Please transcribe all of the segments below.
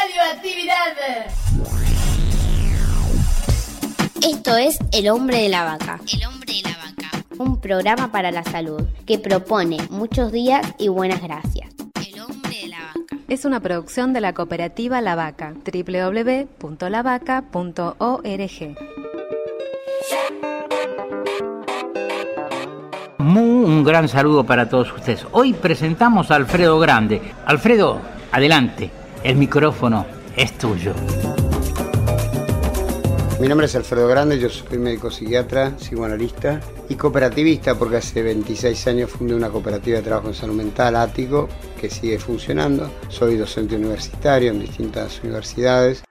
radioactividad. Esto es El Hombre de la Vaca. El Hombre de la Vaca. Un programa para la salud que propone muchos días y buenas gracias. El Hombre de la Vaca. Es una producción de la cooperativa La Vaca, www.lavaca.org. Un gran saludo para todos ustedes. Hoy presentamos a Alfredo Grande. Alfredo, adelante, el micrófono es tuyo. Mi nombre es Alfredo Grande, yo soy médico psiquiatra, psicoanalista y cooperativista porque hace 26 años fundé una cooperativa de trabajo en salud mental, Ático, que sigue funcionando. Soy docente universitario en distintas universidades.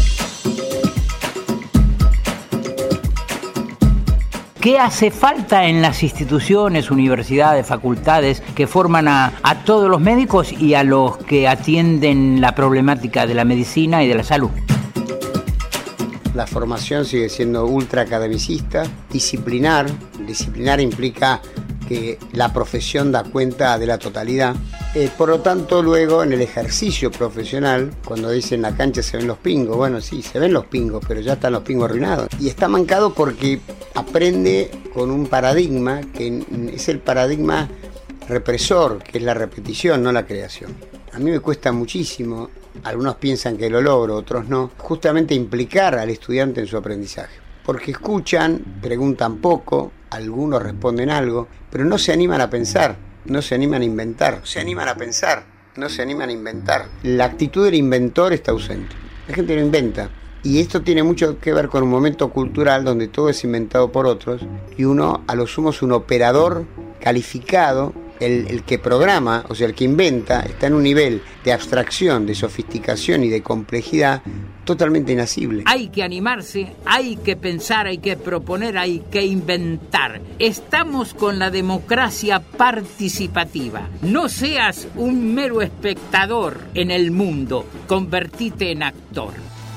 ¿Qué hace falta en las instituciones, universidades, facultades que forman a todos los médicos y a los que atienden la problemática de la medicina y de la salud? La formación sigue siendo ultra academicista, disciplinar. Disciplinar implica que la profesión da cuenta de la totalidad. Por lo tanto, luego en el ejercicio profesional, cuando dicen en la cancha se ven los pingos, bueno, sí, se ven los pingos, pero ya están los pingos arruinados. Y está mancado porque aprende con un paradigma que es el paradigma represor, que es la repetición, no la creación. A mí me cuesta muchísimo, algunos piensan que lo logro, otros no, justamente implicar al estudiante en su aprendizaje. Porque escuchan, preguntan poco, algunos responden algo, pero no se animan a pensar, no se animan a inventar, se animan a pensar, no se animan a inventar. La actitud del inventor está ausente, la gente no inventa. Y esto tiene mucho que ver con un momento cultural donde todo es inventado por otros y uno, a lo sumo, es un operador calificado. El que programa, o sea, el que inventa, está en un nivel de abstracción, de sofisticación y de complejidad totalmente inasible. Hay que animarse, hay que pensar, hay que proponer, hay que inventar. Estamos con la democracia participativa. No seas un mero espectador en el mundo, convertite en actor.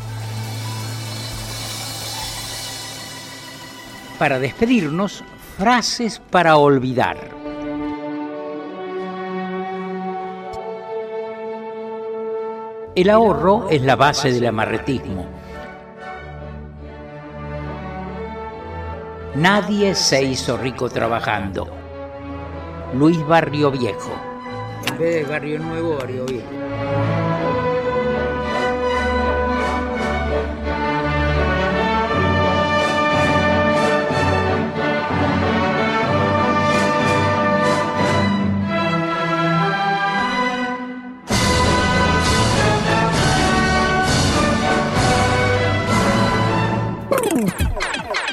Para despedirnos, frases para olvidar. El ahorro es la base del amarretismo. Nadie se hizo rico trabajando. Luis Barrio Viejo. En vez de Barrio Nuevo, Barrio Viejo.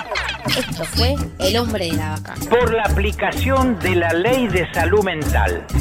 Esto fue El Hombre de la Vaca. Por la aplicación de la Ley de Salud Mental.